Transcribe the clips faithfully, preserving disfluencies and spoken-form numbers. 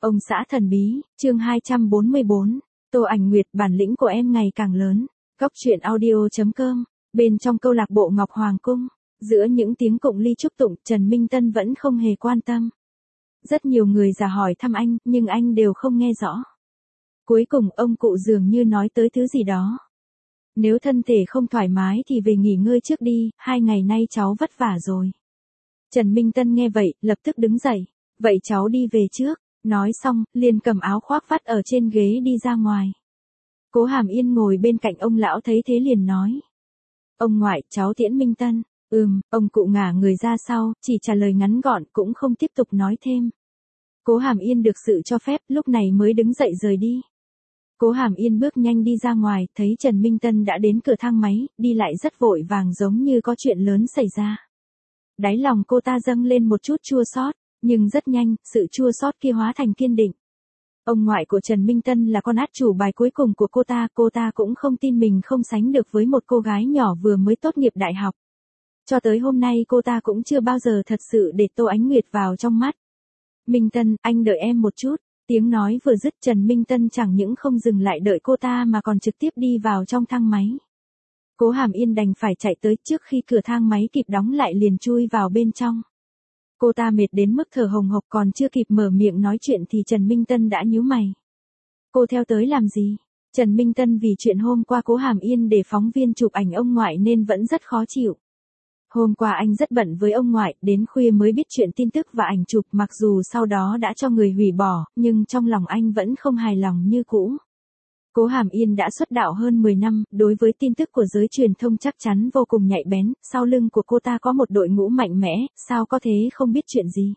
Ông xã thần bí, chương hai trăm bốn mươi bốn, Tô Ảnh Nguyệt, bản lĩnh của em ngày càng lớn. Góc truyện audio.com, bên trong câu lạc bộ Ngọc Hoàng Cung, giữa những tiếng cụng ly chúc tụng, Trần Minh Tân vẫn không hề quan tâm. Rất nhiều người ra hỏi thăm anh, nhưng anh đều không nghe rõ. Cuối cùng ông cụ dường như nói tới thứ gì đó. Nếu thân thể không thoải mái thì về nghỉ ngơi trước đi, hai ngày nay cháu vất vả rồi. Trần Minh Tân nghe vậy, lập tức đứng dậy. Vậy cháu đi về trước. Nói xong, liền cầm áo khoác vắt ở trên ghế đi ra ngoài. Cố Hàm Yên ngồi bên cạnh ông lão thấy thế liền nói. Ông ngoại, cháu tiễn Minh Tân. Ừm, ông cụ ngả người ra sau, chỉ trả lời ngắn gọn cũng không tiếp tục nói thêm. Cố Hàm Yên được sự cho phép, lúc này mới đứng dậy rời đi. Cố Hàm Yên bước nhanh đi ra ngoài, thấy Trần Minh Tân đã đến cửa thang máy, đi lại rất vội vàng giống như có chuyện lớn xảy ra. Đáy lòng cô ta dâng lên một chút chua xót. Nhưng rất nhanh, sự chua xót kia hóa thành kiên định. Ông ngoại của Trần Minh Tân là con át chủ bài cuối cùng của cô ta, cô ta cũng không tin mình không sánh được với một cô gái nhỏ vừa mới tốt nghiệp đại học. Cho tới hôm nay cô ta cũng chưa bao giờ thật sự để Tô Ánh Nguyệt vào trong mắt. Minh Tân, anh đợi em một chút. Tiếng nói vừa dứt, Trần Minh Tân chẳng những không dừng lại đợi cô ta mà còn trực tiếp đi vào trong thang máy. Cố Hàm Yên đành phải chạy tới, trước khi cửa thang máy kịp đóng lại liền chui vào bên trong. Cô ta mệt đến mức thở hồng hộc, còn chưa kịp mở miệng nói chuyện thì Trần Minh Tân đã nhíu mày. Cô theo tới làm gì? Trần Minh Tân vì chuyện hôm qua Cố Hàm Yên để phóng viên chụp ảnh ông ngoại nên vẫn rất khó chịu. Hôm qua anh rất bận với ông ngoại, đến khuya mới biết chuyện tin tức và ảnh chụp, mặc dù sau đó đã cho người hủy bỏ, nhưng trong lòng anh vẫn không hài lòng như cũ. Cố Hàm Yên đã xuất đạo hơn mười năm, đối với tin tức của giới truyền thông chắc chắn vô cùng nhạy bén, sau lưng của cô ta có một đội ngũ mạnh mẽ, sao có thế không biết chuyện gì.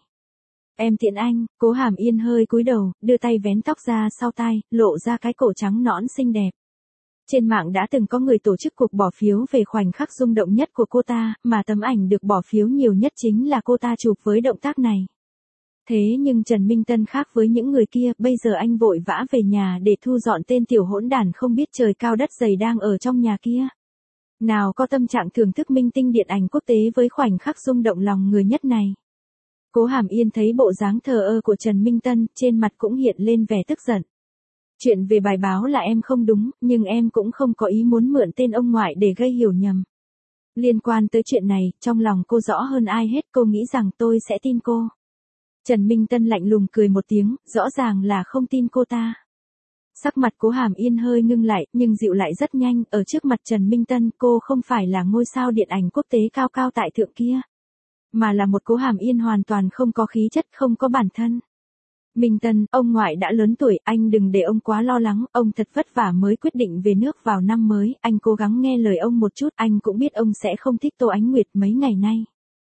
Em tiện anh, Cố Hàm Yên hơi cúi đầu, đưa tay vén tóc ra sau tai, lộ ra cái cổ trắng nõn xinh đẹp. Trên mạng đã từng có người tổ chức cuộc bỏ phiếu về khoảnh khắc rung động nhất của cô ta, mà tấm ảnh được bỏ phiếu nhiều nhất chính là cô ta chụp với động tác này. Thế nhưng Trần Minh Tân khác với những người kia, bây giờ anh vội vã về nhà để thu dọn tên tiểu hỗn đản không biết trời cao đất dày đang ở trong nhà kia. Nào có tâm trạng thưởng thức minh tinh điện ảnh quốc tế với khoảnh khắc rung động lòng người nhất này. Cố Hàm Yên thấy bộ dáng thờ ơ của Trần Minh Tân, trên mặt cũng hiện lên vẻ tức giận. Chuyện về bài báo là em không đúng, nhưng em cũng không có ý muốn mượn tên ông ngoại để gây hiểu nhầm. Liên quan tới chuyện này, trong lòng cô rõ hơn ai hết, cô nghĩ rằng tôi sẽ tin cô. Trần Minh Tân lạnh lùng cười một tiếng, rõ ràng là không tin cô ta. Sắc mặt Cố Hàm Yên hơi ngưng lại, nhưng dịu lại rất nhanh, ở trước mặt Trần Minh Tân cô không phải là ngôi sao điện ảnh quốc tế cao cao tại thượng kia. Mà là một Cố Hàm Yên hoàn toàn không có khí chất, không có bản thân. Minh Tân, ông ngoại đã lớn tuổi, anh đừng để ông quá lo lắng, ông thật vất vả mới quyết định về nước vào năm mới, anh cố gắng nghe lời ông một chút, anh cũng biết ông sẽ không thích Tô Ánh Nguyệt mấy ngày nay.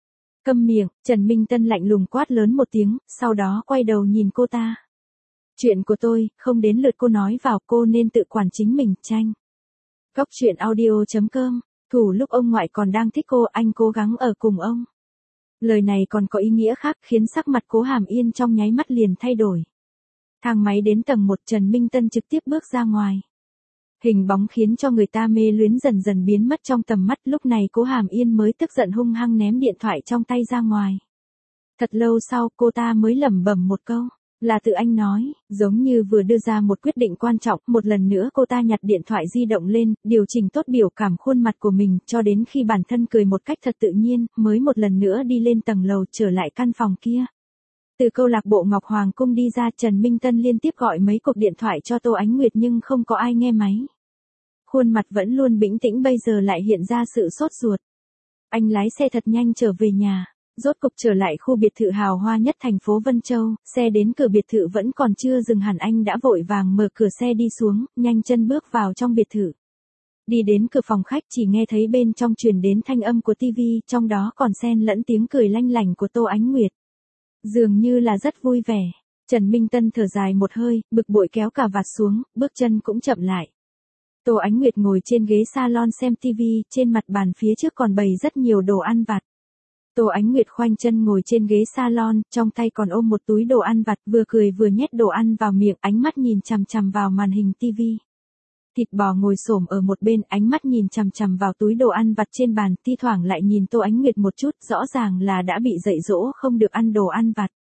Câm miệng, Trần Minh Tân lạnh lùng quát lớn một tiếng, sau đó quay đầu nhìn cô ta. Chuyện của tôi, không đến lượt cô nói vào, cô nên tự quản chính mình, tranh. Góc truyện audio.com, thủ lúc ông ngoại còn đang thích cô, anh cố gắng ở cùng ông. Lời này còn có ý nghĩa khác, khiến sắc mặt Cố Hàm Yên trong nháy mắt liền thay đổi. Thang máy đến tầng một, Trần Minh Tân trực tiếp bước ra ngoài. Hình bóng khiến cho người ta mê luyến dần dần biến mất trong tầm mắt, lúc này Cố Hàm Yên mới tức giận hung hăng ném điện thoại trong tay ra ngoài. Thật lâu sau cô ta mới lẩm bẩm một câu, là tự anh nói, giống như vừa đưa ra một quyết định quan trọng, một lần nữa cô ta nhặt điện thoại di động lên, điều chỉnh tốt biểu cảm khuôn mặt của mình, cho đến khi bản thân cười một cách thật tự nhiên, mới một lần nữa đi lên tầng lầu trở lại căn phòng kia. Từ câu lạc bộ Ngọc Hoàng Cung đi ra, Trần Minh Tân liên tiếp gọi mấy cuộc điện thoại cho Tô Ánh Nguyệt nhưng không có ai nghe máy. Khuôn mặt vẫn luôn bình tĩnh bây giờ lại hiện ra sự sốt ruột. Anh lái xe thật nhanh trở về nhà, rốt cục trở lại khu biệt thự hào hoa nhất thành phố Vân Châu, xe đến cửa biệt thự vẫn còn chưa dừng hẳn, anh đã vội vàng mở cửa xe đi xuống, nhanh chân bước vào trong biệt thự. Đi đến cửa phòng khách chỉ nghe thấy bên trong truyền đến thanh âm của tivi, trong đó còn xen lẫn tiếng cười lanh lảnh của Tô Ánh Nguyệt. Dường như là rất vui vẻ. Trần Minh Tân thở dài một hơi, bực bội kéo cà vạt xuống, bước chân cũng chậm lại. Tô Ánh Nguyệt ngồi trên ghế salon xem tivi, trên mặt bàn phía trước còn bày rất nhiều đồ ăn vặt. Tô Ánh Nguyệt khoanh chân ngồi trên ghế salon, trong tay còn ôm một túi đồ ăn vặt, vừa cười vừa nhét đồ ăn vào miệng, ánh mắt nhìn chằm chằm vào màn hình tivi. Thịt bò ngồi xổm ở một bên, ánh mắt nhìn chằm chằm vào túi đồ ăn vặt trên bàn, thi thoảng lại nhìn Tô Ánh Nguyệt một chút, rõ ràng là đã bị dạy dỗ không được ăn đồ ăn vặt.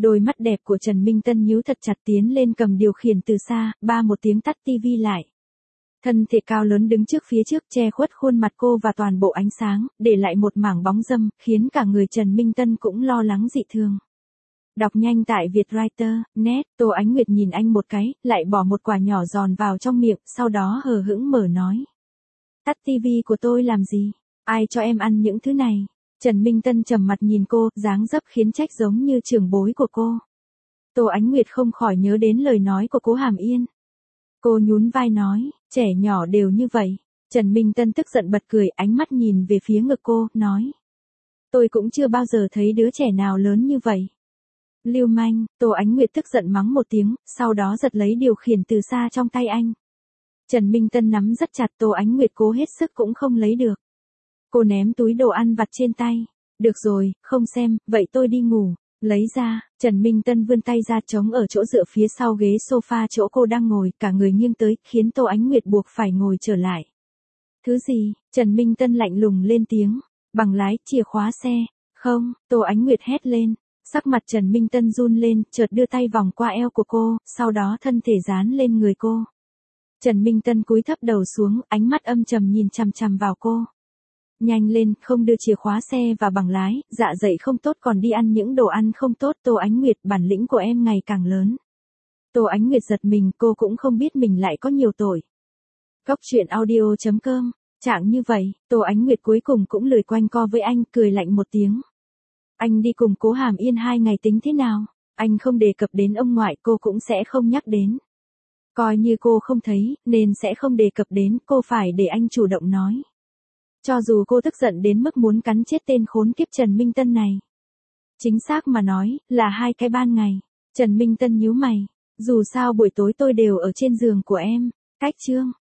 Đôi mắt đẹp của Trần Minh Tân nhíu thật chặt tiến lên cầm điều khiển từ xa, ba một tiếng tắt tivi lại. Thân thể cao lớn đứng trước phía trước che khuất khuôn mặt cô và toàn bộ ánh sáng, để lại một mảng bóng râm, khiến cả người Trần Minh Tân cũng lo lắng dị thường. Đọc nhanh tại Vietwriter, net, Tô Ánh Nguyệt nhìn anh một cái, lại bỏ một quả nhỏ giòn vào trong miệng, sau đó hờ hững mở nói. Tắt tivi của tôi làm gì? Ai cho em ăn những thứ này? Trần Minh Tân trầm mặt nhìn cô, dáng dấp khiến trách giống như trưởng bối của cô. Tô Ánh Nguyệt không khỏi nhớ đến lời nói của Cố Hàm Yên. Cô nhún vai nói, trẻ nhỏ đều như vậy. Trần Minh Tân tức giận bật cười, ánh mắt nhìn về phía ngực cô, nói. Tôi cũng chưa bao giờ thấy đứa trẻ nào lớn như vậy. Lưu manh, Tô Ánh Nguyệt tức giận mắng một tiếng, sau đó giật lấy điều khiển từ xa trong tay anh. Trần Minh Tân nắm rất chặt, Tô Ánh Nguyệt cố hết sức cũng không lấy được. Cô ném túi đồ ăn vặt trên tay. Được rồi, không xem, vậy tôi đi ngủ. Lấy ra, Trần Minh Tân vươn tay ra chống ở chỗ dựa phía sau ghế sofa chỗ cô đang ngồi, cả người nghiêng tới, khiến Tô Ánh Nguyệt buộc phải ngồi trở lại. Thứ gì? Trần Minh Tân lạnh lùng lên tiếng. Bằng lái, chìa khóa xe. Không, Tô Ánh Nguyệt hét lên. Sắc mặt Trần Minh Tân run lên, chợt đưa tay vòng qua eo của cô, sau đó thân thể dán lên người cô. Trần Minh Tân cúi thấp đầu xuống, ánh mắt âm trầm nhìn chằm chằm vào cô. Nhanh lên, không đưa chìa khóa xe và bằng lái, dạ dày không tốt còn đi ăn những đồ ăn không tốt. Tô Ánh Nguyệt, bản lĩnh của em ngày càng lớn. Tô Ánh Nguyệt giật mình, cô cũng không biết mình lại có nhiều tội. Góc truyện audio chấm com, trạng như vậy, Tô Ánh Nguyệt cuối cùng cũng lười quanh co với anh, cười lạnh một tiếng. Anh đi cùng Cố Hàm Yên hai ngày tính thế nào? Anh không đề cập đến ông ngoại, cô cũng sẽ không nhắc đến. Coi như cô không thấy, nên sẽ không đề cập đến, cô phải để anh chủ động nói. Cho dù cô tức giận đến mức muốn cắn chết tên khốn kiếp Trần Minh Tân này. Chính xác mà nói, là hai cái ban ngày. Trần Minh Tân nhíu mày. Dù sao buổi tối tôi đều ở trên giường của em. Cách chương.